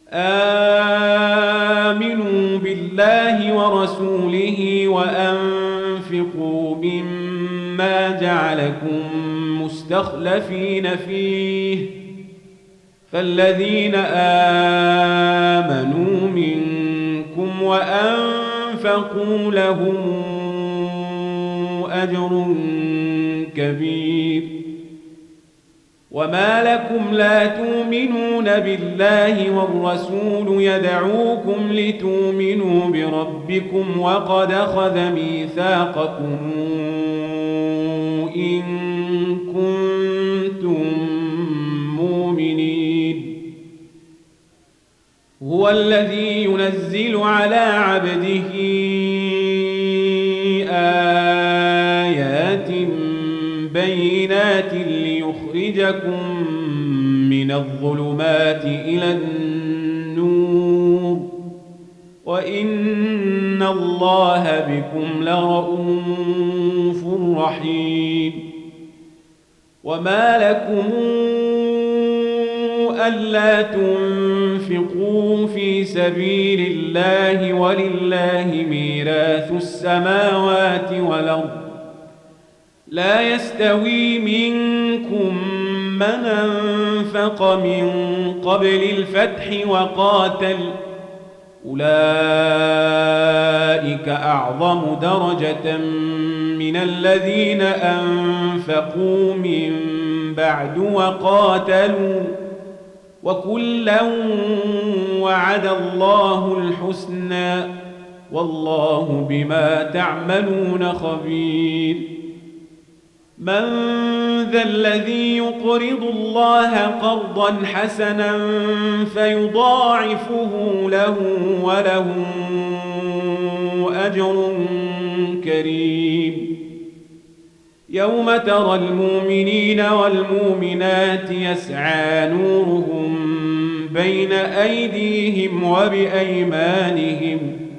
آمنوا بالله ورسوله وأنفقوا مما جعلكم مستخلفين فيه، فالذين آمنوا منكم وأنفقوا لهم أجر كبير. وما لكم لا تؤمنون بالله والرسول يدعوكم لتؤمنوا بربكم وقد أخذ ميثاقكم إن كنتم مؤمنين. هو الذي ينزل على عبده آيات بينات ليخرجكم من الظلمات إلى النور، وإن الله بكم لرؤوف رحيم. وما لكم ألا تنفقوا في سبيل الله ولله ميراث السماوات والأرض، لا يستوي منكم من أنفق من قبل الفتح وقاتل، أولئك أعظم درجة من الذين أنفقوا من بعد وقاتلوا، وكلا وعد الله الحسنى، والله بما تعملون خبير. من ذا الذي يقرض الله قرضا حسنا فيضاعفه له وله أجر كريم؟ يوم ترى المؤمنين والمؤمنات يسعى نورهم بين أيديهم وبأيمانهم،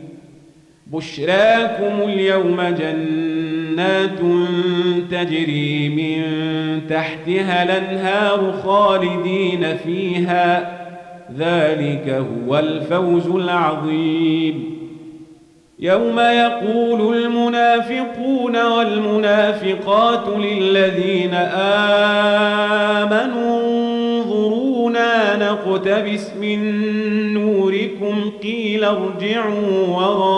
بشراكم اليوم جنات تجري من تحتها الأنهار خالدين فيها، ذلك هو الفوز العظيم. يوم يقول المنافقون والمنافقات للذين آمنوا انظرونا نقتبس من نوركم قيل ارجعوا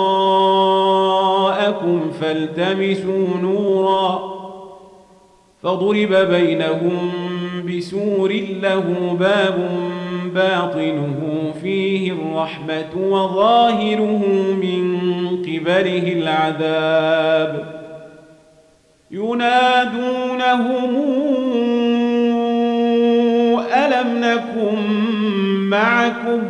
وراءكم فالتمسوا نورا، فضرب بينهم بسور له باب باطنه فيه الرحمة وظاهره من قبله العذاب. ينادونهم ألم نكن معكم؟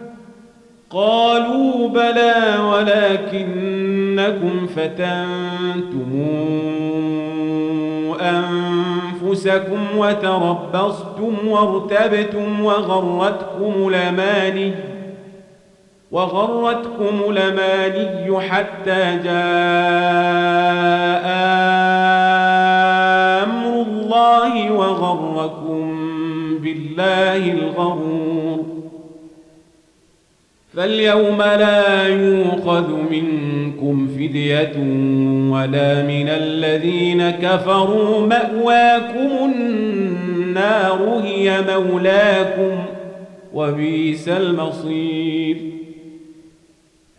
قالوا بلى ولكنكم فتنتم أنفسكم وتربصتم وارتبتم وغرتكم الأماني حتى جاء أمر الله وغركم بالله الغرور. فاليوم لا يؤخذ منكم فدية ولا من الذين كفروا، مأواكم النار هي مولاكم وبئس المصير.